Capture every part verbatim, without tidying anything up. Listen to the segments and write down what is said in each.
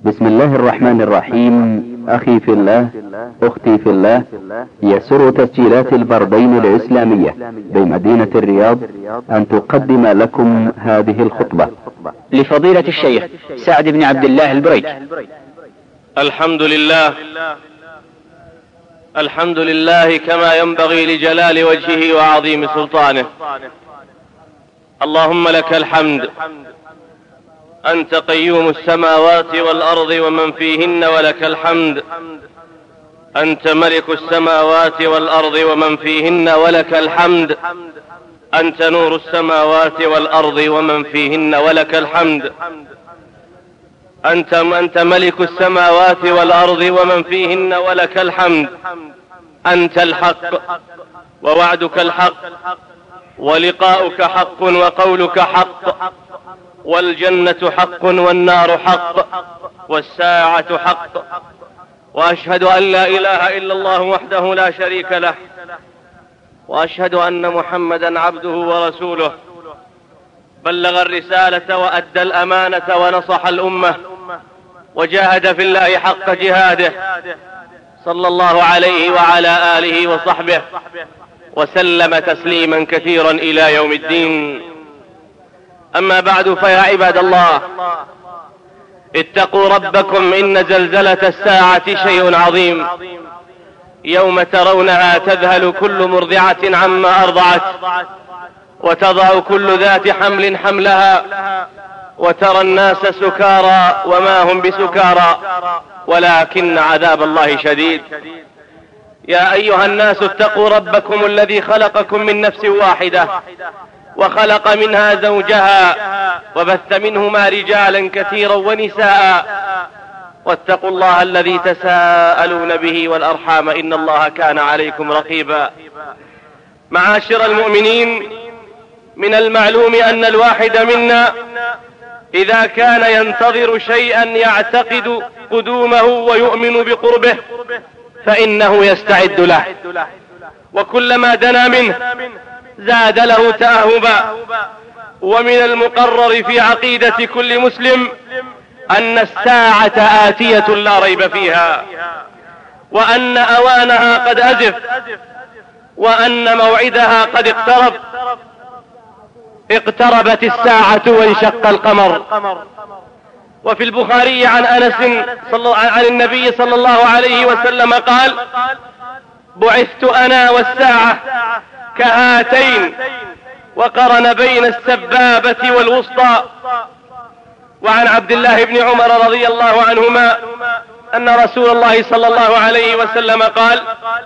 بسم الله الرحمن الرحيم. أخي في الله، أختي في الله، يسر تسجيلات البردين الإسلامية بمدينة الرياض أن تقدم لكم هذه الخطبة لفضيلة الشيخ سعد بن عبد الله البريك. الحمد لله الحمد لله كما ينبغي لجلال وجهه وعظيم سلطانه. اللهم لك الحمد، أنت قيوم السماوات والأرض ومن فيهن، ولك الحمد. أنت ملك السماوات والأرض ومن فيهن، ولك الحمد. أنت نور السماوات والأرض ومن فيهن، ولك الحمد. أنت أنت ملك السماوات والأرض ومن فيهن، ولك الحمد. أنت الحق ووعدك الحق ولقاؤك حق وقولك حق، والجنة حق والنار حق والساعة حق. وأشهد أن لا إله إلا الله وحده لا شريك له، وأشهد أن محمدا عبده ورسوله، بلغ الرسالة وأدى الأمانة ونصح الأمة وجاهد في الله حق جهاده، صلى الله عليه وعلى آله وصحبه وسلم تسليما كثيرا إلى يوم الدين. أما بعد، فيا عباد الله، اتقوا ربكم، إن زلزلة الساعة شيء عظيم. يوم ترونها تذهل كل مرضعة عما أرضعت، وتضع كل ذات حمل حملها، وترى الناس سكارى وما هم بسكارى ولكن عذاب الله شديد. يا أيها الناس اتقوا ربكم الذي خلقكم من نفس واحدة، وخلق منها زوجها، وبث منهما رجالا كثيرا ونساء، واتقوا الله الذي تساءلون به والأرحام، إن الله كان عليكم رقيبا. معاشر المؤمنين، من المعلوم أن الواحد منا إذا كان ينتظر شيئا يعتقد قدومه ويؤمن بقربه فإنه يستعد له، وكلما دنا منه زاد له تأهبا. ومن المقرر في عقيدة كل مسلم أن الساعة آتية لا ريب فيها، وأن أوانها قد أزف، وأن موعدها قد اقترب. اقتربت الساعة وانشق القمر. وفي البخاري عن أنس عن النبي صلى الله عليه وسلم قال: بعثت أنا والساعة كهاتين، وقرن بين السبابة والوسطى. وعن عبد الله بن عمر رضي الله عنهما أن رسول الله صلى الله عليه وسلم قال: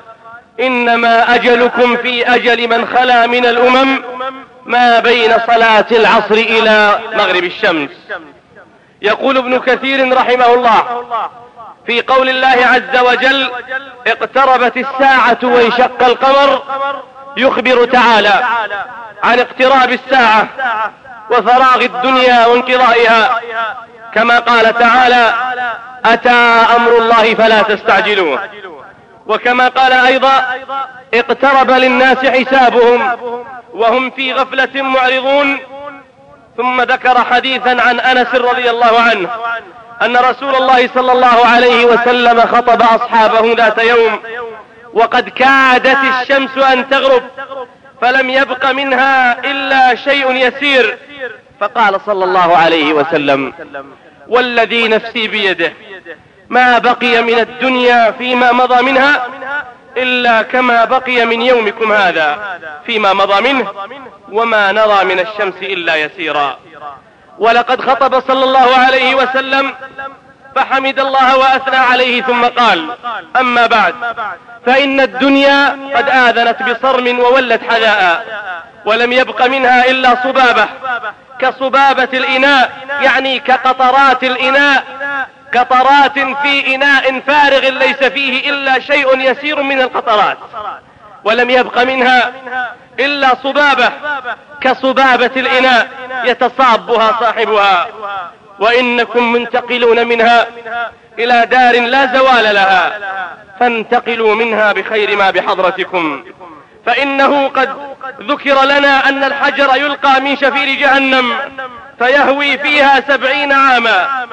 إنما أجلكم في أجل من خلا من الأمم ما بين صلاة العصر إلى مغرب الشمس. يقول ابن كثير رحمه الله في قول الله عز وجل: اقتربت الساعة وانشق القمر، يخبر تعالى عن اقتراب الساعة وفراغ الدنيا وانقضائها، كما قال تعالى: أتى أمر الله فلا تستعجلوه. وكما قال أيضا: اقترب للناس حسابهم وهم في غفلة معرضون. ثم ذكر حديثا عن أنس رضي الله عنه أن رسول الله صلى الله عليه وسلم خطب أصحابه ذات يوم وقد كادت الشمس أن تغرب، فلم يبق منها إلا شيء يسير، فقال صلى الله عليه وسلم: والذي نفسي بيده ما بقي من الدنيا فيما مضى منها إلا كما بقي من يومكم هذا فيما مضى منه، وما نرى من الشمس إلا يسيرا. ولقد خطب صلى الله عليه وسلم فحمد الله وأثنى عليه، ثم قال: أما بعد، فإن الدنيا قد آذنت بصرم وولت حذاء، ولم يبق منها إلا صبابة كصبابة الإناء، يعني كقطرات الإناء، قطرات في إناء فارغ ليس فيه إلا شيء يسير من القطرات، ولم يبق منها إلا صبابة كصبابة الإناء يتصابها صاحبها، وإنكم منتقلون منها إلى دار لا زوال لها، فانتقلوا منها بخير ما بحضرتكم. فإنه قد ذكر لنا أن الحجر يلقى من شفير جهنم فيهوي فيها سبعين عاما،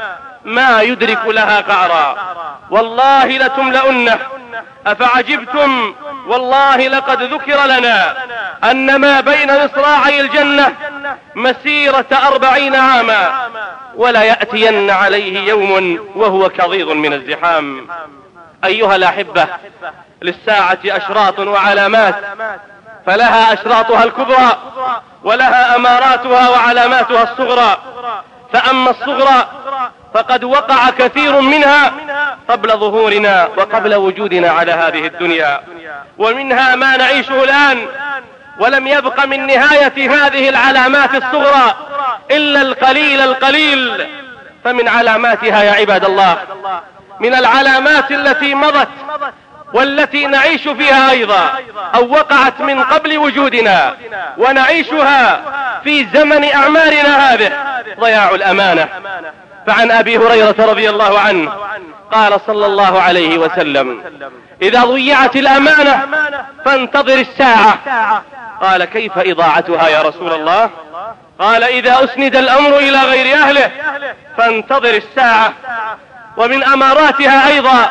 ما يدرك لها قعرا، والله لتملؤنه. أفعجبتم والله لقد ذكر لنا أن ما بين مصراعي الجنة مسيرة أربعين عاما، ولا يأتين عليه يوم وهو كظيظ من الزحام. أيها الأحبة، للساعة أشراط وعلامات، فلها أشراطها الكبرى ولها أماراتها وعلاماتها الصغرى. فأما الصغرى فقد وقع كثير منها قبل ظهورنا وقبل وجودنا على هذه الدنيا، ومنها ما نعيشه الآن، ولم يبق من نهاية هذه العلامات الصغرى إلا القليل القليل. فمن علاماتها يا عباد الله، من العلامات التي مضت والتي نعيش فيها أيضا أو وقعت من قبل وجودنا ونعيشها في زمن أعمارنا هذه، ضياع الأمانة. فعن أبي هريرة رضي الله عنه قال صلى الله عليه وسلم: إذا ضيعت الأمانة فانتظر الساعة. قال: كيف إضاعتها يا رسول الله؟ قال: إذا أسند الأمر إلى غير أهله فانتظر الساعة. ومن أماراتها أيضا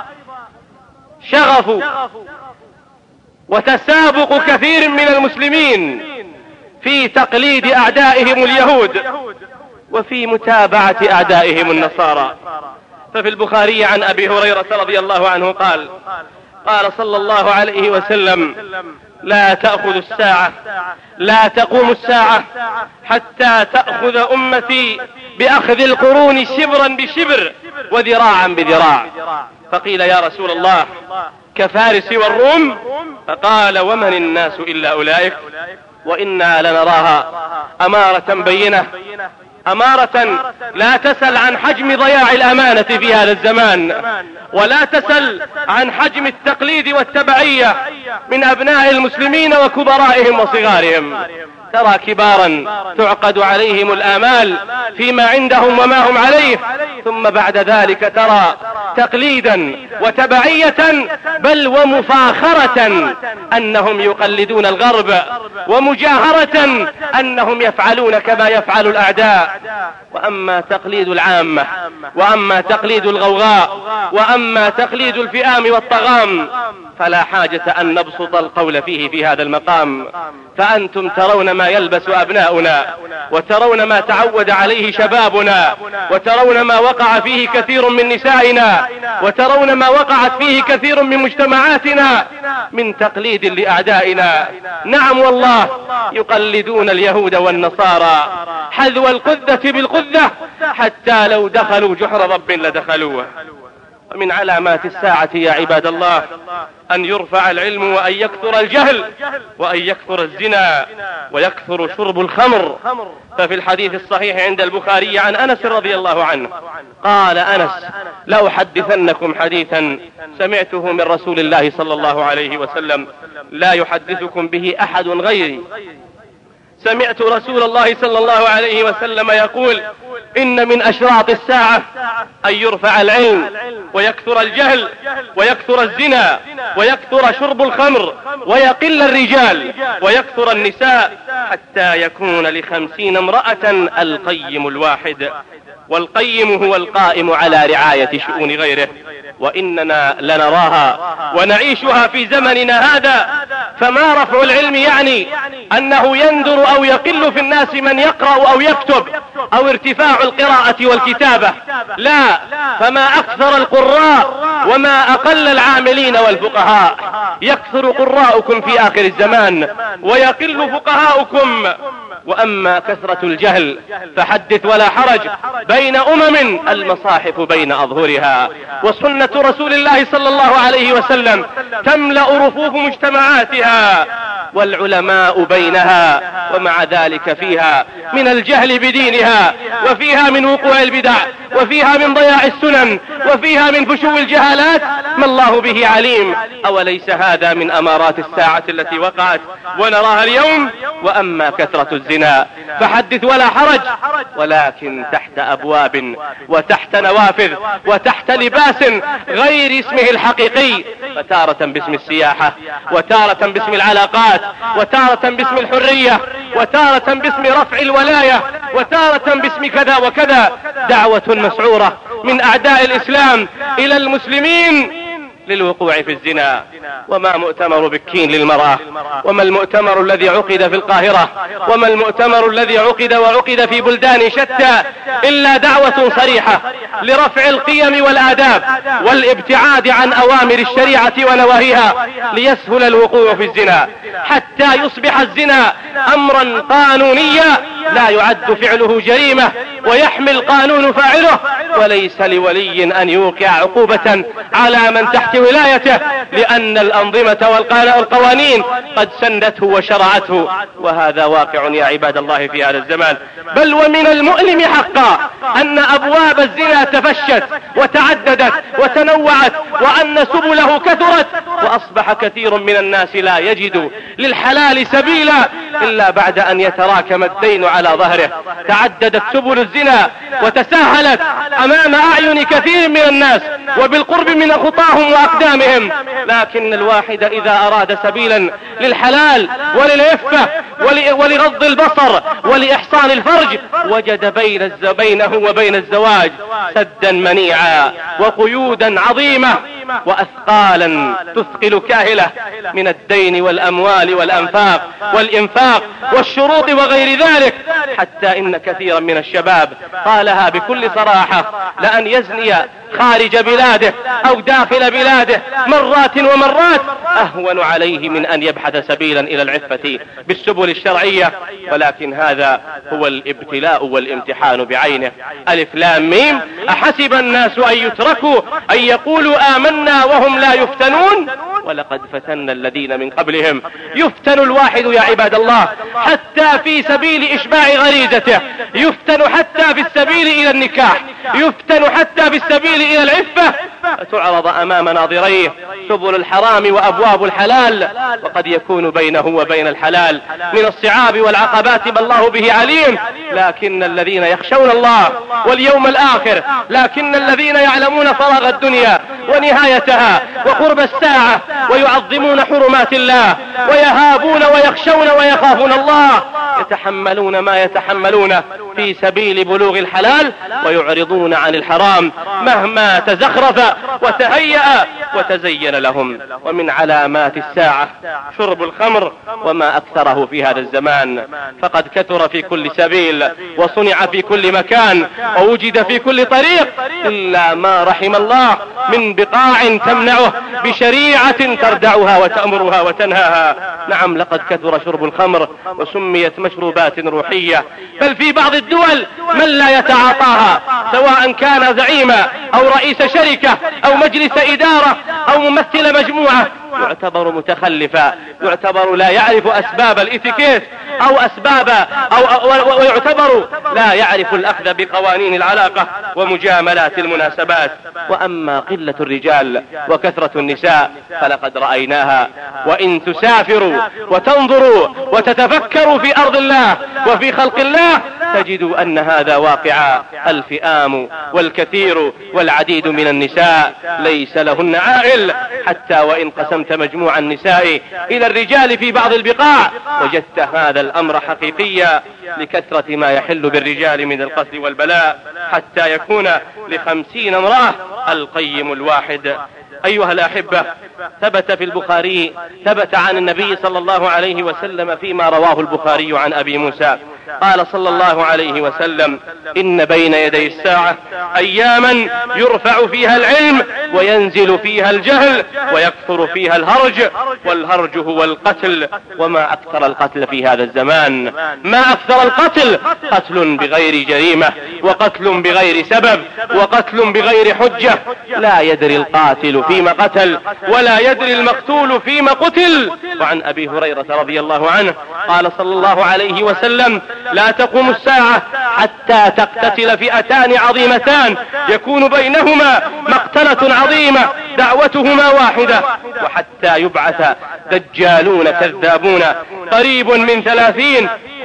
شغف وتسابق كثير من المسلمين في تقليد أعدائهم اليهود وفي متابعة أعدائهم النصارى. ففي البخاري عن أبي هريرة رضي الله عنه قال: قال صلى الله عليه وسلم: لا تأخذ الساعة لا تقوم الساعة حتى تأخذ أمتي بأخذ القرون شبرا بشبر وذراعا بذراع. فقيل: يا رسول الله، كفارس والروم؟ فقال: ومن الناس إلا أولئك؟ وإنا لنراها أمارة بينة، أمارة لا تسل عن حجم ضياع الأمانة في هذا الزمان، ولا تسل عن حجم التقليد والتبعية من أبناء المسلمين وكبرائهم وصغارهم. ترى كبارا تعقد عليهم الآمال فيما عندهم وما هم عليه، ثم بعد ذلك ترى تقليدا وتبعية بل ومفاخرة أنهم يقلدون الغرب، ومجاهرة أنهم يفعلون كما يفعل الأعداء. وأما تقليد العامة، وأما تقليد الغوغاء، وأما تقليد الفئام والطغام، فلا حاجة أن نبسط القول فيه في هذا المقام. فأنتم ترون ما يلبس أبناؤنا، وترون ما تعود عليه شبابنا، وترون ما وقع فيه كثير من نسائنا، وترون ما وقعت فيه كثير من مجتمعاتنا من تقليد لأعدائنا. نعم والله، يقلدون اليهود والنصارى حذو القذة بالقذة، حتى لو دخلوا جحر رب لدخلوه. ومن علامات الساعة يا عباد الله أن يرفع العلم وأن يكثر الجهل وأن يكثر الزنا ويكثر شرب الخمر. ففي الحديث الصحيح عند البخاري عن أنس رضي الله عنه قال أنس: لأحدثنكم حديثا سمعته من رسول الله صلى الله عليه وسلم لا يحدثكم به أحد غيري. سمعت رسول الله صلى الله عليه وسلم يقول: إن من أشراط الساعة أن يرفع العلم ويكثر الجهل ويكثر الزنا ويكثر شرب الخمر ويقل الرجال ويكثر النساء، حتى يكون لخمسين امرأة القيم الواحد. والقيم هو القائم على رعاية شؤون غيره، وإننا لنراها ونعيشها في زمننا هذا. فما رفع العلم يعني أنه يندر أو يقل في الناس من يقرأ أو يكتب، أو ارتفاع القراءة والكتابة، لا، فما أكثر القراء وما أقل العاملين والفقهاء. يكثر قراءكم في آخر الزمان ويقل فقهاؤكم. وأما كثرة الجهل فحدث ولا حرج، بين أمم المصاحف بين أظهرها، وسنة رسول الله صلى الله عليه وسلم تملأ رفوف مجتمعاتها، والعلماء بينها، ومع ذلك فيها من الجهل بدينها، وفيها من وقوع البدع، وفيها من ضياع السنن، وفيها من فشو الجهالات ما الله به عليم. أوليس هذا من أمارات الساعة التي وقعت ونراها اليوم؟ وأما كثرة الزنا فحدث ولا حرج، ولكن تحت أبواب وتحت نوافذ وتحت لباس غير اسمه الحقيقي، فتارة باسم السياحة، وتارة باسم العلاقات، وتارة باسم الحرية، وتارة باسم رفع الولاية، وتارة باسم كذا وكذا. دعوة مسعورة من أعداء الإسلام إلى المسلمين للوقوع في الزنا. وما مؤتمر بكين للمرأة، وما المؤتمر الذي عقد في القاهرة، وما المؤتمر الذي عقد وعقد في بلدان شتى إلا دعوة صريحة لرفع القيم والآداب والابتعاد عن أوامر الشريعة ونواهيها ليسهل الوقوع في الزنا، حتى يصبح الزنا أمرا قانونيا لا يعد فعله جريمة ويحمي القانون فاعله، وليس لولي أن يوقع عقوبة على من تحت ولايته، لأن الأنظمة والقوانين قد سندته وشرعته. وهذا واقع يا عباد الله في هذا الزمان. بل ومن المؤلم حقا أن أبواب الزنا تفشت وتعددت وتنوعت، وأن سبله كثرت، وأصبح كثير من الناس لا يجد للحلال سبيلا إلا بعد أن يتراكم الدين على ظهره. تعددت سبل الزنا وتساهلت أمام أعين كثير من الناس وبالقرب من خطاهم وأقدامهم، لكن الواحد إذا أراد سبيلا للحلال وللعفة ولغض البصر ولإحصان الفرج وجد بين بينه وبين الزواج سدا منيعا وقيودا عظيمة وأثقالا تثقل كاهلة من الدين والأموال والأنفاق والإنفاق والشروط وغير ذلك، حتى إن كثيرا من الشباب قالها بكل صراحة: لأن يزني خارج بلاده أو داخل بلاده مرات ومرات أهون عليه من أن يبحث سبيلا إلى العفة بالسبل الشرعية. ولكن هذا هو الابتلاء والامتحان بعينه. ألف لام ميم: أحسب الناس أن يتركوا أن يقولوا آمنا وهم لا يفتنون ولقد فتنا الذين من قبلهم. يفتن الواحد يا عباد الله حتى في سبيل إشباع غريزته، يفتن حتى في السبيل إلى النكاح، يفتن حتى في السبيل إلى العفة، فتعرض أمام ناظريه سبل الحرام وأبواب الحلال، وقد يكون بينه وبين الحلال من الصعاب والعقبات ما الله به عليم. لكن الذين يخشون الله واليوم الآخر، لكن الذين يعلمون فراغ الدنيا ونهايتها وقرب الساعة ويعظمون حرمات الله ويهابون ويخشون ويخافون الله، يتحملون ما يتحملون في سبيل بلوغ الحلال ويعرضون عن الحرام مهما تزخرف وتهيأ وتزين لهم. ومن علامات الساعة شرب الخمر، وما أكثره في هذا الزمان، فقد كثر في كل سبيل وصنع في كل مكان ووجد في كل طريق، إلا ما رحم الله من بقاع تمنعه بشريعة تردعها وتأمرها وتنهاها. نعم، لقد كثر شرب الخمر وسميت مشروبات روحية، بل في بعض الدول من لا يتعاطاها، سواء كان زعيما أو رئيس شركة أو مجلس إدارة أو ممثل مجموعة، يعتبر متخلفا، يعتبر لا يعرف أسباب الإتيكيت أو أسباب أو, أو ويعتبر لا يعرف الأخذ بقوانين العلاقة ومجاملات المناسبات. وأما قلة الرجال وكثرة النساء فلقد رأيناها. وإن تسافروا وتنظروا وتتفكروا في أرض الله وفي خلق الله تجدوا أن هذا واقع. الفئام والكثير والعديد من النساء ليس لهن عائل، حتى وإن قسمت مجموع النساء إلى الرجال في بعض البقاع وجدت هذا الأمر حقيقيا لكثرة ما يحل بالرجال من القتل والبلاء، حتى يكون لخمسين امرأة القيم الواحد. أيها الأحبة، ثبت في البخاري، ثبت عن النبي صلى الله عليه وسلم فيما رواه البخاري عن أبي موسى قال صلى الله عليه وسلم: إن بين يدي الساعة أياما يرفع فيها العلم وينزل فيها الجهل ويكثر فيها الهرج، والهرج هو القتل. وما أكثر القتل في هذا الزمان، ما أكثر القتل، قتل بغير جريمة، وقتل بغير سبب، وقتل بغير حجة. لا يدري القاتل فيما قتل ولا يدري المقتول فيما قتل. وعن أبي هريرة رضي الله عنه قال صلى الله عليه وسلم: لا تقوم الساعة حتى تقتتل فئتان عظيمتان يكون بينهما مقتلة عظيمة دعوتهما واحدة، وحتى يبعث دجالون كذابون قريب من ثلاثين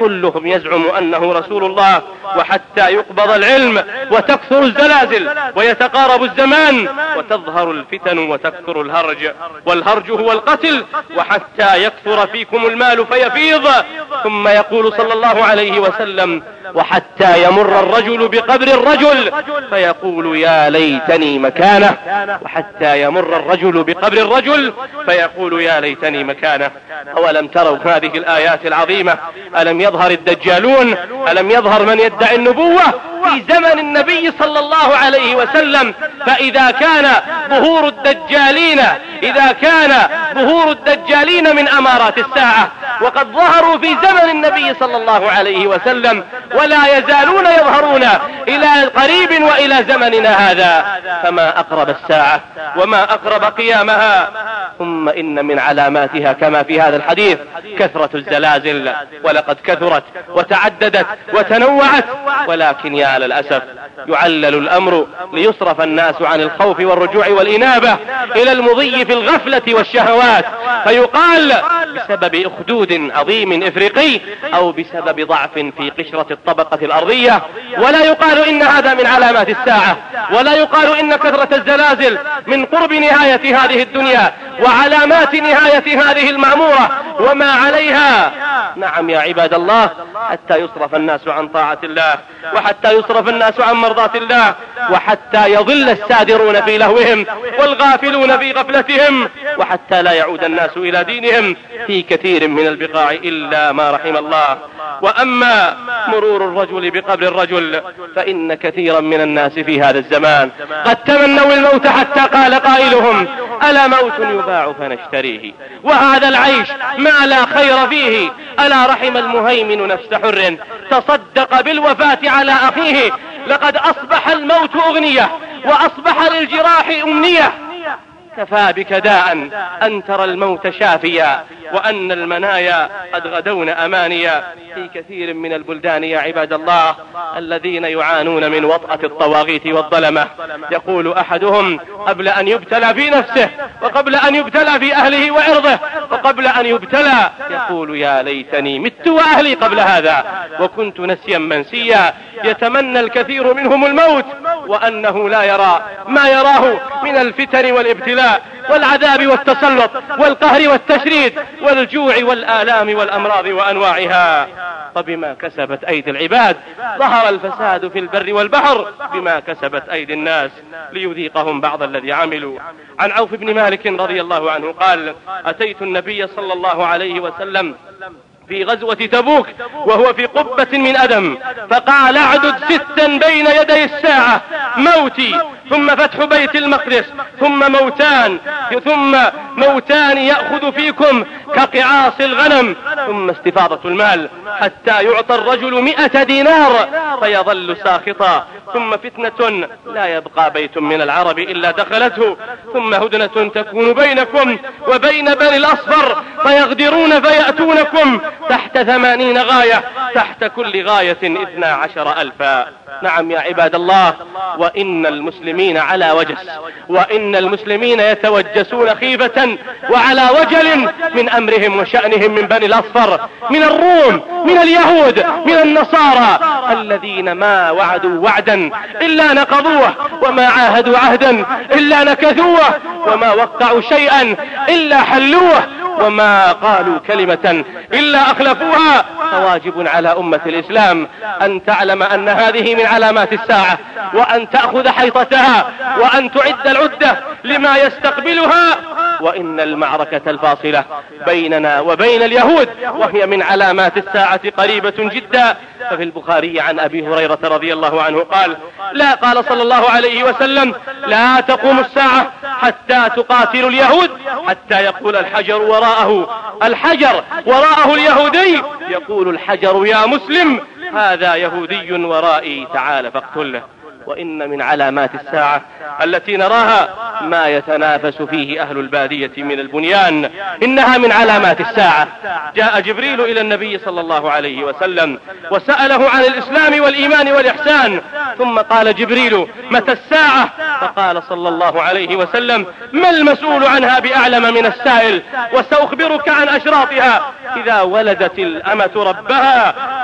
كلهم يزعم أنه رسول الله، وحتى يقبض العلم وتكثر الزلازل ويتقارب الزمان وتظهر الفتن وتكثر الهرج، والهرج هو القتل، وحتى يكثر فيكم المال فيفيض. ثم يقول صلى الله عليه وسلم: وحتى يمر الرجل بقبر الرجل فيقول يا ليتني مكانه، وحتى يمر الرجل بقبر الرجل فيقول يا ليتني مكانه. أولم تروا هذه الآيات العظيمة؟ ألم يظهر الدجالون؟ ألم يظهر من يدعي النبوة في زمن النبي صلى الله عليه وسلم؟ فإذا كان ظهور الدجالين إذا كان ظهور الدجالين من أمارات الساعة، وقد ظهروا في زمن النبي صلى الله عليه وسلم ولا يزالون يظهرون إلى قريب وإلى زمننا هذا، فما أقرب الساعة وما أقرب قيامها. ثم إن من علاماتها كما في هذا الحديث كثرة الزلازل، ولقد كثرت وتعددت وتنوعت، ولكن يا للأسف يعلل الأمر ليصرف الناس عن الخوف والرجوع والإنابة إلى المضي في الغفلة والشهوات، فيقال بسبب أخدود عظيم إفريقي أو بسبب ضعف في قشرة الطبقة الأرضية، ولا يقال إن هذا من علامات الساعة، ولا يقال إن كثرة الزلازل من قرب نهاية هذه الدنيا وعلامات نهاية هذه المأمورة وما عليها. نعم يا عباد الله، حتى يصرف الناس عن طاعة الله، وحتى يصرف الناس عن مرضاة الله، وحتى يضل السادرون في لهوهم والغافلون في غفلتهم، وحتى لا يعود الناس إلى دينهم في كثير من البقاع إلا ما رحم الله. وأما مرور الرجل بقبر الرجل فإن كثيرا من الناس في هذا الزمان قد تمنوا الموت حتى قال قائلهم: ألا موت يباع فنشتريه، وهذا العيش ما لا خير فيه، ألا رحم المهيمن نفس حر تصدق بالوفاة على أخيه، لقد أصبح الموت أغنية وأصبح للجراح أمنية. كفى بك داء أن ترى الموت شافيا، وأن المنايا قد غدون أمانيا في كثير من البلدان يا عباد الله الذين يعانون من وطأة الطواغيت والظلمة. يقول أحدهم قبل أن يبتلى في نفسه، وقبل أن يبتلى في أهله وعرضه، وقبل أن يبتلى يقول يا ليتني مت وأهلي قبل هذا وكنت نسيا منسيا. يتمنى الكثير منهم الموت وأنه لا يرى ما يراه من الفتن والابتلاء والعذاب والتسلط والقهر والتشريد والجوع والآلام والأمراض وأنواعها. فبما كسبت أيدي العباد ظهر الفساد في البر والبحر بما كسبت أيدي الناس ليذيقهم بعض الذي عملوا. عن عوف بن مالك رضي الله عنه قال: أتيت النبي صلى الله عليه وسلم في غزوة تبوك وهو في قبة من أدم، فقال: اعدد ستا بين يدي الساعة، موتي ثم فتح بيت المقدس ثم موتان ثم موتان يأخذ فيكم كقعاص الغنم ثم استفاضة المال حتى يعطى الرجل مئة دينار فيظل ساخطا، ثم فتنة لا يبقى بيت من العرب إلا دخلته، ثم هدنة تكون بينكم وبين بني الأصفر فيغدرون فيأتونكم تحت ثمانين غاية، تحت كل غاية اثنا عشر ألفا. نعم يا عباد الله، وإن المسلمين على وجس، وإن المسلمين يتوجسون خيفة وعلى وجل من أمرهم وشأنهم من بني الأصفر، من الروم، من اليهود، من النصارى، الذين ما وعدوا وعدا إلا نقضوه، وما عاهدوا عهدا إلا نكثوه، وما وقعوا شيئا إلا حلوه، وما قالوا كلمة إلا أخلفوها. فواجب على أمة الإسلام أن تعلم أن هذه من علامات الساعة، وأن تأخذ حيطتها، وأن تعد العدة لما يستقبلها. وإن المعركة الفاصلة بيننا وبين اليهود وهي من علامات الساعة قريبة جدا. ففي البخاري عن أبي هريرة رضي الله عنه قال: لا قال صلى الله عليه وسلم: لا تقوم الساعة حتى تقاتل اليهود حتى يقول الحجر وراءه الحجر وراءه اليهودي، يقول الحجر يا مسلم هذا يهودي ورائي تعال فاقتله. وإن من علامات الساعة التي نراها ما يتنافس فيه أهل البادية من البنيان، إنها من علامات الساعة. جاء جبريل إلى النبي صلى الله عليه وسلم وسأله عن الإسلام والإيمان والإحسان، ثم قال جبريل: متى الساعة؟ فقال صلى الله عليه وسلم: ما المسؤول عنها بأعلم من السائل، وسأخبرك عن أشراطها. إذا ولدت الأمة ربها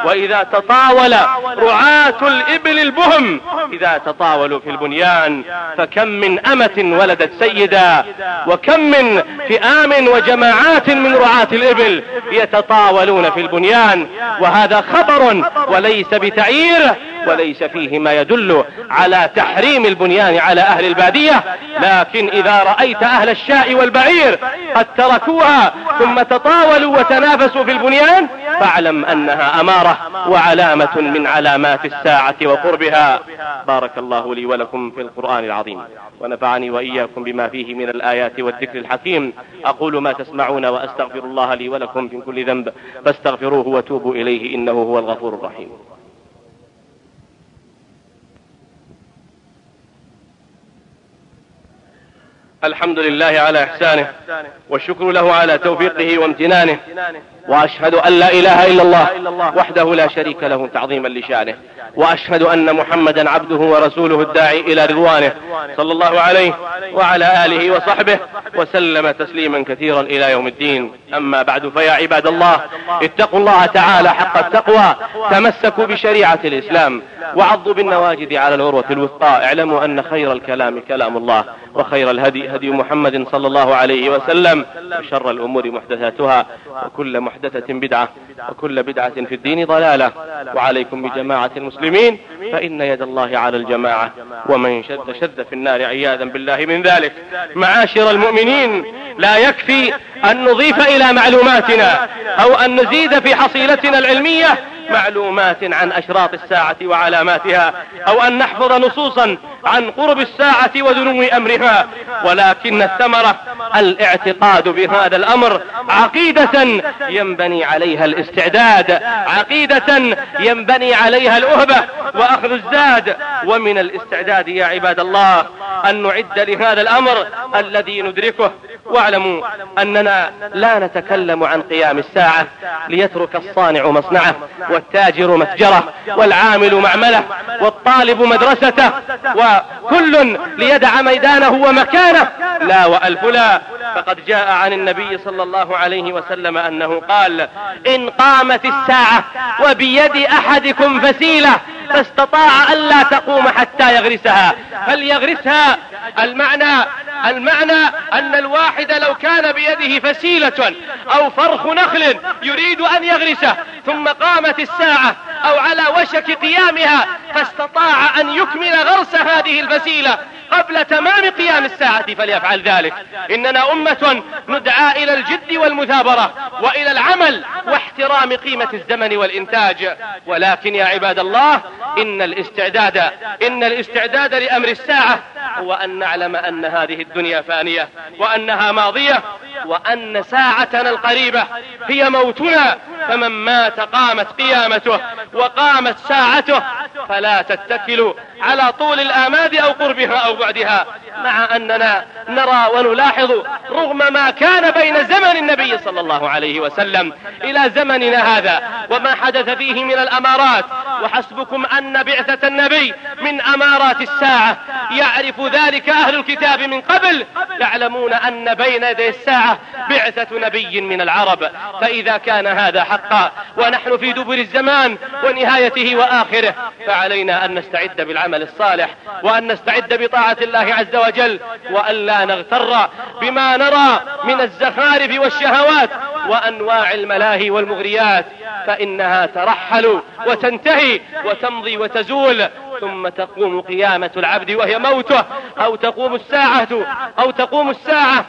وإذا تطاول رعاة الإبل البهم إذا تطاولوا في البنيان، فكم من أمة ولدت سيدا، وكم من فئام وجماعات من رعاة الإبل يتطاولون في البنيان. وهذا خبر وليس بتعيير، وليس فيه ما يدل على تحريم البنيان على أهل البادية. لكن إذا رأيت أهل الشاء والبعير قد تركوها ثم تطاولوا وتنافسوا في البنيان، فاعلم أنها أمارة وعلامة من علامات الساعة وقربها. بارك الله لي ولكم في القرآن العظيم، ونفعني وإياكم بما فيه من الآيات والذكر الحكيم. أقول ما تسمعون وأستغفر الله لي ولكم من كل ذنب، فاستغفروه وتوبوا إليه إنه هو الغفور الرحيم. الحمد لله على إحسانه، والشكر له على توفيقه وامتنانه، وأشهد أن لا إله إلا الله وحده لا شريك له تعظيما لشانه، وأشهد أن محمدا عبده ورسوله الداعي إلى رضوانه، صلى الله عليه وعلى آله وصحبه وسلم تسليما كثيرا إلى يوم الدين. أما بعد، فيا عباد الله، اتقوا الله تعالى حق التقوى، تمسكوا بشريعة الإسلام، وعضوا بالنواجذ على العروة الوثقى. اعلموا أن خير الكلام كلام الله، وخير الهدي هدي محمد صلى الله عليه وسلم، وشر الأمور محدثاتها، وكل محدثة بدعة، وكل بدعة في الدين ضلالة. وعليكم بجماعة المسلمين، فإن يد الله على الجماعة، ومن شد شد في النار عياذا بالله من ذلك. معاشر المؤمنين، لا يكفي أن نضيف إلى معلوماتنا أو أن نزيد في حصيلتنا العلمية معلومات عن أشراط الساعة وعلاماتها، أو أن نحفظ نصوصا عن قرب الساعة ودنو أمرها، ولكن الثمرة الاعتقاد بهذا الأمر، عقيدة ينبني عليها الاستعداد، عقيدة ينبني عليها الأهبة وأخذ الزاد. ومن الاستعداد يا عباد الله أن نعد لهذا الأمر الذي ندركه. واعلموا أننا لا نتكلم عن قيام الساعة ليترك الصانع مصنعه، والتاجر متجره، والعامل معمله، والطالب مدرسته، وكل ليدع ميدانه ومكانه. لا وألف لا. فقد جاء عن النبي صلى الله عليه وسلم أنه قال: إن قامت الساعة وبيد أحدكم فسيلة فاستطاع ألا تقوم حتى يغرسها فليغرسها. المعنى المعنى أن الواحد لو كان بيده فسيلة أو فرخ نخل يريد أن يغرسه، ثم قامت الساعة أو على وشك قيامها، فاستطاع أن يكمل غرس هذه الفسيلة قبل تمام قيام الساعة، فليفعل ذلك. إننا أمة ندعى إلى الجد والمثابرة وإلى العمل واحترام قيمة الزمن والإنتاج. ولكن يا عباد الله، إن الاستعداد إن الاستعداد لأمر الساعة هو أن نعلم أن هذه الدنيا فانية، وأنها ماضية، وأن ساعتنا القريبة هي موتنا. فمن مات قامت قيامته وقامت ساعته، فلا تتكلوا على طول الآماد أو قربها أو بعدها. مع أننا نرى ونلاحظ رغم ما كان بين زمن النبي صلى الله عليه وسلم إلى زمننا هذا وما حدث فيه من الأمارات، وحسبكم أن بعثة النبي من أمارات الساعة. يعرف ذلك أهل الكتاب من قبل، يعلمون أن بين يدي الساعة بعثة نبي من العرب. فإذا كان هذا حقا ونحن في دبر الزمان ونهايته وآخره، فعلينا أن نستعد بالعمل الصالح، وأن نستعد بطاعة الله عز وجل، وأن لا نغتر بما نرى من الزخارف والشهوات وأنواع الملاهي والمغريات، فإنها ترحل وتنتهي وتمضي وتزول، ثم تقوم قيامة العبد وهي موته، أو تقوم الساعة أو تقوم الساعة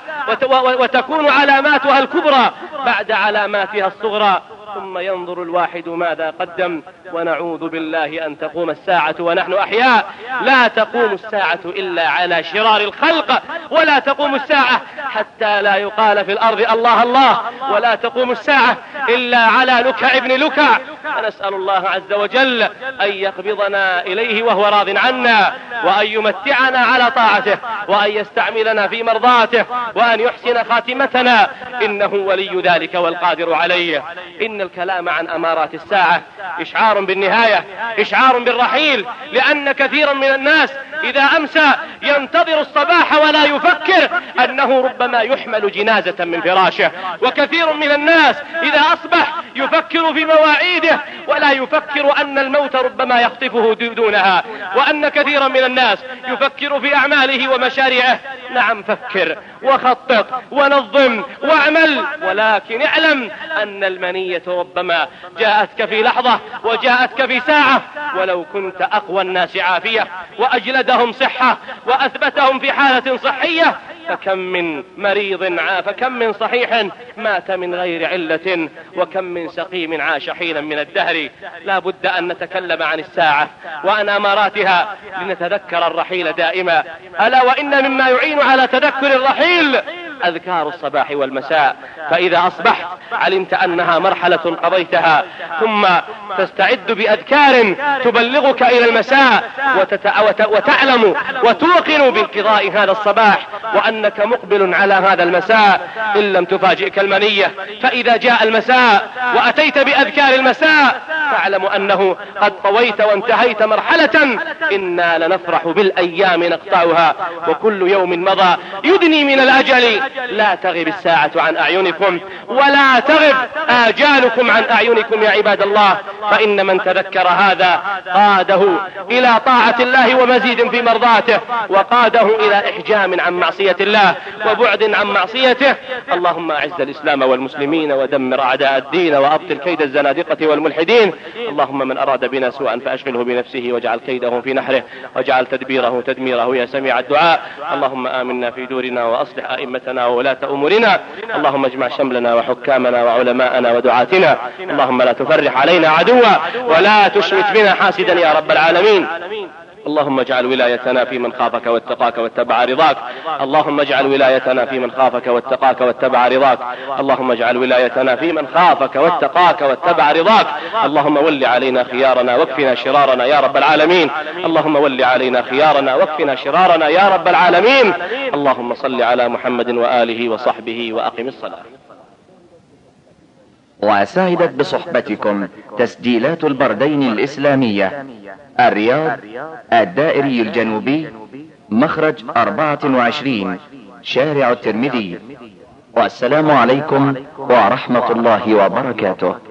وتكون علاماتها الكبرى بعد علاماتها الصغرى، ثم ينظر الواحد ماذا قدم. ونعوذ بالله أن تقوم الساعة ونحن أحياء. لا تقوم الساعة إلا على شرار الخلق، ولا تقوم الساعة حتى لا يقال في الأرض الله الله، ولا تقوم الساعة إلا على لكع ابن لكع. فنسأل الله عز وجل أن يقبضنا إليه وهو راض عنا، وأن يمتعنا على طاعته، وأن يستعملنا في مرضاته، وأن يحسن خاتمتنا، إنه ولي ذلك والقادر عليه. إن الكلام عن أمارات الساعة إشعار بالنهاية، إشعار بالرحيل، لأن كثيرا من الناس إذا أمسى ينتظر الصباح ولا يفكر أنه ربما ربما يحمل جنازة من فراشه. وكثير من الناس إذا أصبح يفكر في مواعيده ولا يفكر أن الموت ربما يخطفه دونها، وأن كثيرا من الناس يفكر في أعماله ومشاريعه. نعم، فكر وخطط ونظم واعمل، ولكن اعلم أن المنية ربما جاءتك في لحظة وجاءتك في ساعة. ولو كنت أقوى الناس عافية وأجلدهم صحة وأثبتهم في حالة صحية، فكم من مريض عاف، كم من صحيح مات من غير علة، وكم من سقيم عاش حينا من الدهر. لا بد أن نتكلم عن الساعة وعن أماراتها لنتذكر الرحيل دائما. ألا وإن مما يعين على تذكر الرحيل أذكار الصباح والمساء. فإذا أصبحت علمت أنها مرحلة قضيتها، ثم تستعد بأذكار تبلغك إلى المساء، وتتع... وت... وتعلم وتوقن بانقضاء هذا الصباح وأنك مقبل على هذا المساء. إن لم تفاجئك المنية، فإذا جاء المساء وأتيت بأذكار المساء فاعلم أنه قد طويت وانتهيت مرحلة. إنا لنفرح بالأيام نقطعها، وكل يوم مضى يدني من الأجل. لا تغب الساعة عن أعينكم ولا تغب آجالكم عن أعينكم يا عباد الله. فإن من تذكر هذا قاده إلى طاعة الله ومزيد في مرضاته، وقاده إلى إحجام عن معصية الله وبعد عن معصيته. اللهم أعز الإسلام والمسلمين ودمر أعداء الدين وأبطل كيد الزنادقة والملحدين. اللهم من أراد بنا سوءا فأشغله بنفسه واجعل كيده في نحره واجعل تدبيره تدميره يا سميع الدعاء. اللهم آمنا في دورنا وأصلح أئمتنا وولاة أمورنا. اللهم اجمع شملنا وحكامنا وعلماءنا ودعاتنا. اللهم لا تفرح علينا عدوا ولا تشمت بنا حاسدا يا رب العالمين. اللهم اجعل ولايتنا في من خافك واتقاك واتبع رضاك. اللهم اجعل ولايتنا في من خافك واتقاك واتبع رضاك. اللهم اجعل ولايتنا في من خافك واتقاك واتبع رضاك. اللهم ول علينا خيارنا واكفنا شرارنا يا رب العالمين. اللهم ول علينا خيارنا واكفنا شرارنا يا رب العالمين. اللهم صل على محمد وآله وصحبه وأقم الصلاة. وسعدت بصحبتكم تسجيلات البردين الإسلامية، الرياض، الدائري الجنوبي، مخرج أربعة وعشرين، شارع الترمذي. والسلام عليكم ورحمة الله وبركاته.